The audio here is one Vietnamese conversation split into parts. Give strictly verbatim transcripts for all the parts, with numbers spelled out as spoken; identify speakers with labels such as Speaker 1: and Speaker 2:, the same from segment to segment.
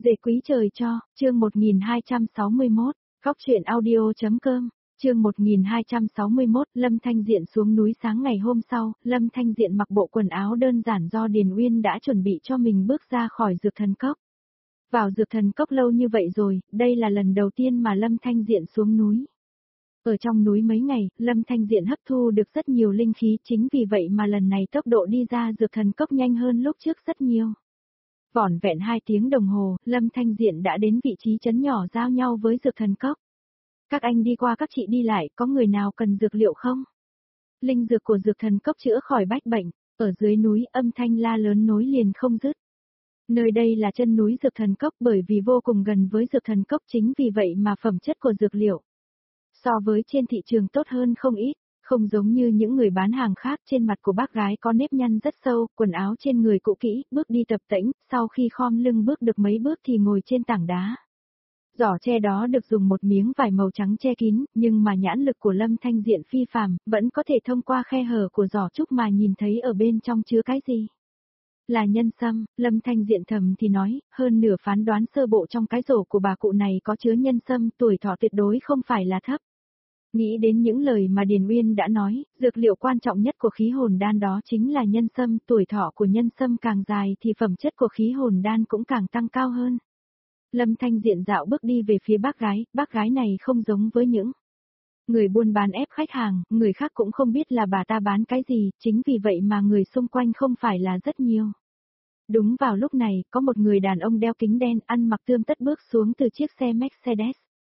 Speaker 1: Dễ quý trời cho, chương một nghìn hai trăm sáu mươi mốt, góc truyện audio.com, chương một nghìn hai trăm sáu mươi mốt, Lâm Thanh Diện xuống núi sáng ngày hôm sau, Lâm Thanh Diện mặc bộ quần áo đơn giản do Điền Uyên đã chuẩn bị cho mình bước ra khỏi dược thần cốc. Vào dược thần cốc lâu như vậy rồi, đây là lần đầu tiên mà Lâm Thanh Diện xuống núi. Ở trong núi mấy ngày, Lâm Thanh Diện hấp thu được rất nhiều linh khí, chính vì vậy mà lần này tốc độ đi ra dược thần cốc nhanh hơn lúc trước rất nhiều. Vỏn vẹn hai tiếng đồng hồ, Lâm Thanh Diện đã đến vị trí trấn nhỏ giao nhau với dược thần cốc. Các anh đi qua các chị đi lại, có người nào cần dược liệu không? Linh dược của dược thần cốc chữa khỏi bách bệnh, ở dưới núi âm thanh la lớn nối liền không dứt. Nơi đây là chân núi dược thần cốc bởi vì vô cùng gần với dược thần cốc, chính vì vậy mà phẩm chất của dược liệu so với trên thị trường tốt hơn không ít. Không giống như những người bán hàng khác, trên mặt của bác gái có nếp nhăn rất sâu, quần áo trên người cũ kỹ, bước đi tập tễnh, sau khi khom lưng bước được mấy bước thì ngồi trên tảng đá. Giỏ tre đó được dùng một miếng vải màu trắng che kín, nhưng mà nhãn lực của Lâm Thanh Diện phi phàm, vẫn có thể thông qua khe hở của giỏ trúc mà nhìn thấy ở bên trong chứa cái gì. Là nhân sâm, Lâm Thanh Diện thầm thì nói, hơn nửa phán đoán sơ bộ trong cái rổ của bà cụ này có chứa nhân sâm, tuổi thọ tuyệt đối không phải là thấp. Nghĩ đến những lời mà Điền Uyên đã nói, dược liệu quan trọng nhất của khí hồn đan đó chính là nhân sâm, tuổi thọ của nhân sâm càng dài thì phẩm chất của khí hồn đan cũng càng tăng cao hơn. Lâm Thanh Diện dạo bước đi về phía bác gái, bác gái này không giống với những người buôn bán ép khách hàng, người khác cũng không biết là bà ta bán cái gì, chính vì vậy mà người xung quanh không phải là rất nhiều. Đúng vào lúc này, có một người đàn ông đeo kính đen, ăn mặc tươm tất bước xuống từ chiếc xe Mercedes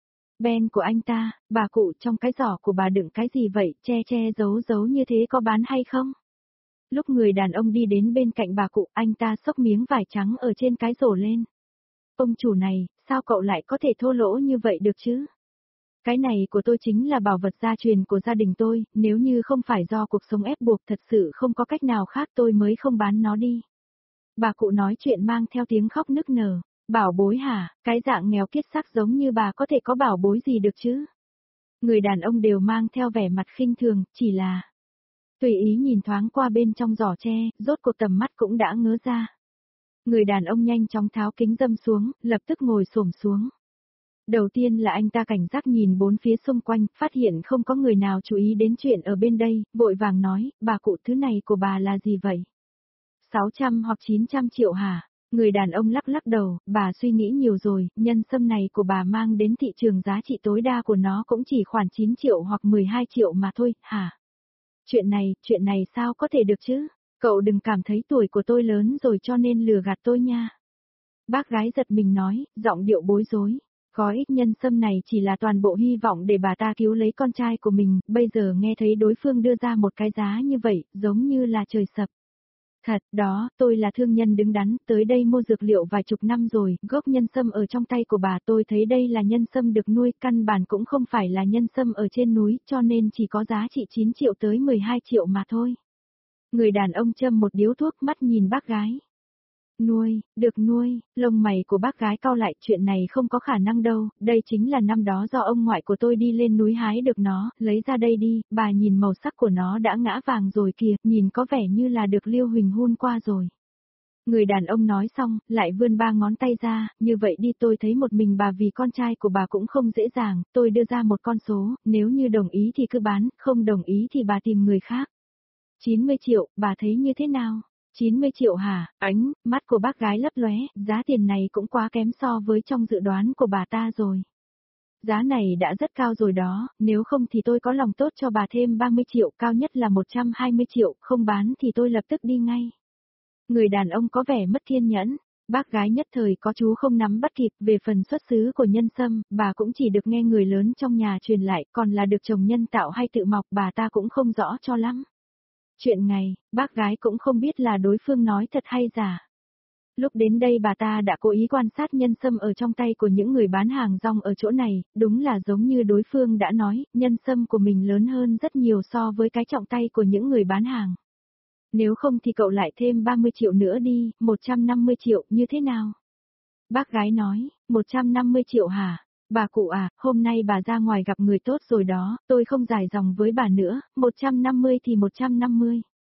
Speaker 1: Ben của anh ta. Bà cụ, trong cái giỏ của bà đựng cái gì vậy, che che giấu giấu như thế có bán hay không? Lúc người đàn ông đi đến bên cạnh bà cụ, anh ta xốc miếng vải trắng ở trên cái rổ lên. Ông chủ này, sao cậu lại có thể thô lỗ như vậy được chứ? Cái này của tôi chính là bảo vật gia truyền của gia đình tôi, nếu như không phải do cuộc sống ép buộc thật sự không có cách nào khác tôi mới không bán nó đi. Bà cụ nói chuyện mang theo tiếng khóc nức nở. Bảo bối hả, cái dạng nghèo kiết xác giống như bà có thể có bảo bối gì được chứ? Người đàn ông đều mang theo vẻ mặt khinh thường, chỉ là tùy ý nhìn thoáng qua bên trong giỏ tre, rốt cuộc tầm mắt cũng đã ngớ ra. Người đàn ông nhanh chóng tháo kính dâm xuống, lập tức ngồi xổm xuống. Đầu tiên là anh ta cảnh giác nhìn bốn phía xung quanh, phát hiện không có người nào chú ý đến chuyện ở bên đây, vội vàng nói, bà cụ thứ này của bà là gì vậy? sáu trăm hoặc chín trăm triệu hả? Người đàn ông lắc lắc đầu, bà suy nghĩ nhiều rồi, nhân sâm này của bà mang đến thị trường giá trị tối đa của nó cũng chỉ khoảng chín triệu hoặc mười hai triệu mà thôi, hả? Chuyện này, chuyện này sao có thể được chứ? Cậu đừng cảm thấy tuổi của tôi lớn rồi cho nên lừa gạt tôi nha. Bác gái giật mình nói, giọng điệu bối rối. Có ít nhân sâm này chỉ là toàn bộ hy vọng để bà ta cứu lấy con trai của mình, bây giờ nghe thấy đối phương đưa ra một cái giá như vậy, giống như là trời sập. Thật, đó, tôi là thương nhân đứng đắn, tới đây mua dược liệu vài chục năm rồi, gốc nhân sâm ở trong tay của bà, tôi thấy đây là nhân sâm được nuôi, căn bản cũng không phải là nhân sâm ở trên núi, cho nên chỉ có giá trị chín triệu tới mười hai triệu mà thôi. Người đàn ông châm một điếu thuốc, mắt nhìn bác gái. Nuôi, được nuôi, lông mày của bác gái cau lại, chuyện này không có khả năng đâu, đây chính là năm đó do ông ngoại của tôi đi lên núi hái được nó, lấy ra đây đi, bà nhìn màu sắc của nó đã ngã vàng rồi kìa, nhìn có vẻ như là được Liêu Huỳnh hun qua rồi. Người đàn ông nói xong, lại vươn ba ngón tay ra, như vậy đi, tôi thấy một mình bà vì con trai của bà cũng không dễ dàng, tôi đưa ra một con số, nếu như đồng ý thì cứ bán, không đồng ý thì bà tìm người khác. chín mươi triệu, bà thấy như thế nào? chín mươi triệu hả? Ánh mắt của bác gái lấp lóe, giá tiền này cũng quá kém so với trong dự đoán của bà ta rồi. Giá này đã rất cao rồi đó, nếu không thì tôi có lòng tốt cho bà thêm ba mươi triệu, cao nhất là một trăm hai mươi triệu, không bán thì tôi lập tức đi ngay. Người đàn ông có vẻ mất kiên nhẫn, bác gái nhất thời có chú không nắm bắt kịp, về phần xuất xứ của nhân sâm, bà cũng chỉ được nghe người lớn trong nhà truyền lại, còn là được trồng nhân tạo hay tự mọc bà ta cũng không rõ cho lắm. Chuyện này, bác gái cũng không biết là đối phương nói thật hay giả. Lúc đến đây bà ta đã cố ý quan sát nhân sâm ở trong tay của những người bán hàng rong ở chỗ này, đúng là giống như đối phương đã nói, nhân sâm của mình lớn hơn rất nhiều so với cái trọng tay của những người bán hàng. Nếu không thì cậu lại thêm ba mươi triệu nữa đi, một trăm năm mươi triệu, như thế nào? Bác gái nói, một trăm năm mươi triệu hả? Bà cụ à, hôm nay bà ra ngoài gặp người tốt rồi đó, tôi không dài dòng với bà nữa, một trăm năm mươi thì một trăm năm mươi.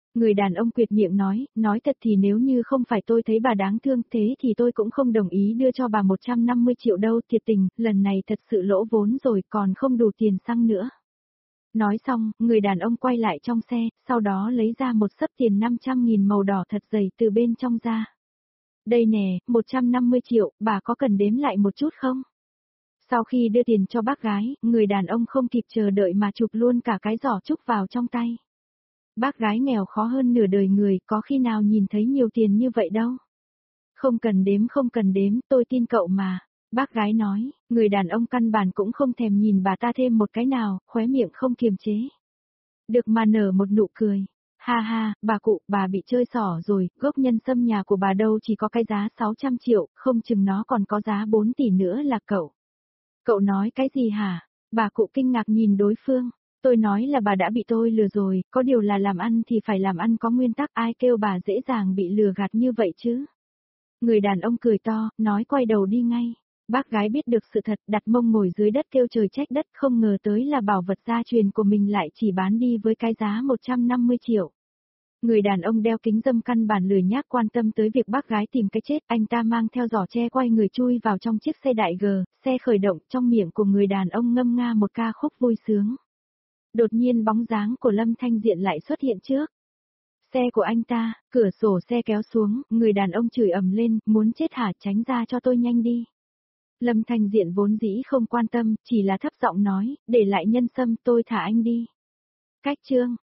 Speaker 1: Người đàn ông quyệt miệng nói, nói thật thì nếu như không phải tôi thấy bà đáng thương thế thì tôi cũng không đồng ý đưa cho bà một trăm năm mươi triệu đâu, thiệt tình, lần này thật sự lỗ vốn rồi còn không đủ tiền xăng nữa. Nói xong, người đàn ông quay lại trong xe, sau đó lấy ra một xấp tiền năm trăm nghìn màu đỏ thật dày từ bên trong ra. Đây nè, một trăm năm mươi triệu, bà có cần đếm lại một chút không? Sau khi đưa tiền cho bác gái, người đàn ông không kịp chờ đợi mà chụp luôn cả cái giỏ trúc vào trong tay. Bác gái nghèo khó hơn nửa đời người, có khi nào nhìn thấy nhiều tiền như vậy đâu. Không cần đếm không cần đếm, tôi tin cậu mà. Bác gái nói, người đàn ông căn bản cũng không thèm nhìn bà ta thêm một cái nào, khóe miệng không kiềm chế. Được mà nở một nụ cười. Ha ha, bà cụ, bà bị chơi xỏ rồi, gốc nhân sâm nhà của bà đâu chỉ có cái giá sáu trăm triệu, không chừng nó còn có giá bốn tỷ nữa là cậu. Cậu nói cái gì hả? Bà cụ kinh ngạc nhìn đối phương. Tôi nói là bà đã bị tôi lừa rồi, có điều là làm ăn thì phải làm ăn có nguyên tắc, ai kêu bà dễ dàng bị lừa gạt như vậy chứ. Người đàn ông cười to, nói quay đầu đi ngay. Bác gái biết được sự thật, đặt mông ngồi dưới đất kêu trời trách đất, không ngờ tới là bảo vật gia truyền của mình lại chỉ bán đi với cái giá một trăm năm mươi triệu. Người đàn ông đeo kính dâm căn bản lười nhác quan tâm tới việc bác gái tìm cái chết, anh ta mang theo giỏ tre quay người chui vào trong chiếc xe đại G, xe khởi động, trong miệng của người đàn ông ngâm nga một ca khúc vui sướng. Đột nhiên bóng dáng của Lâm Thanh Diện lại xuất hiện trước. Xe của anh ta, cửa sổ xe kéo xuống, người đàn ông chửi ầm lên, muốn chết hả, tránh ra cho tôi nhanh đi. Lâm Thanh Diện vốn dĩ không quan tâm, chỉ là thấp giọng nói, để lại nhân sâm tôi thả anh đi. Cách chương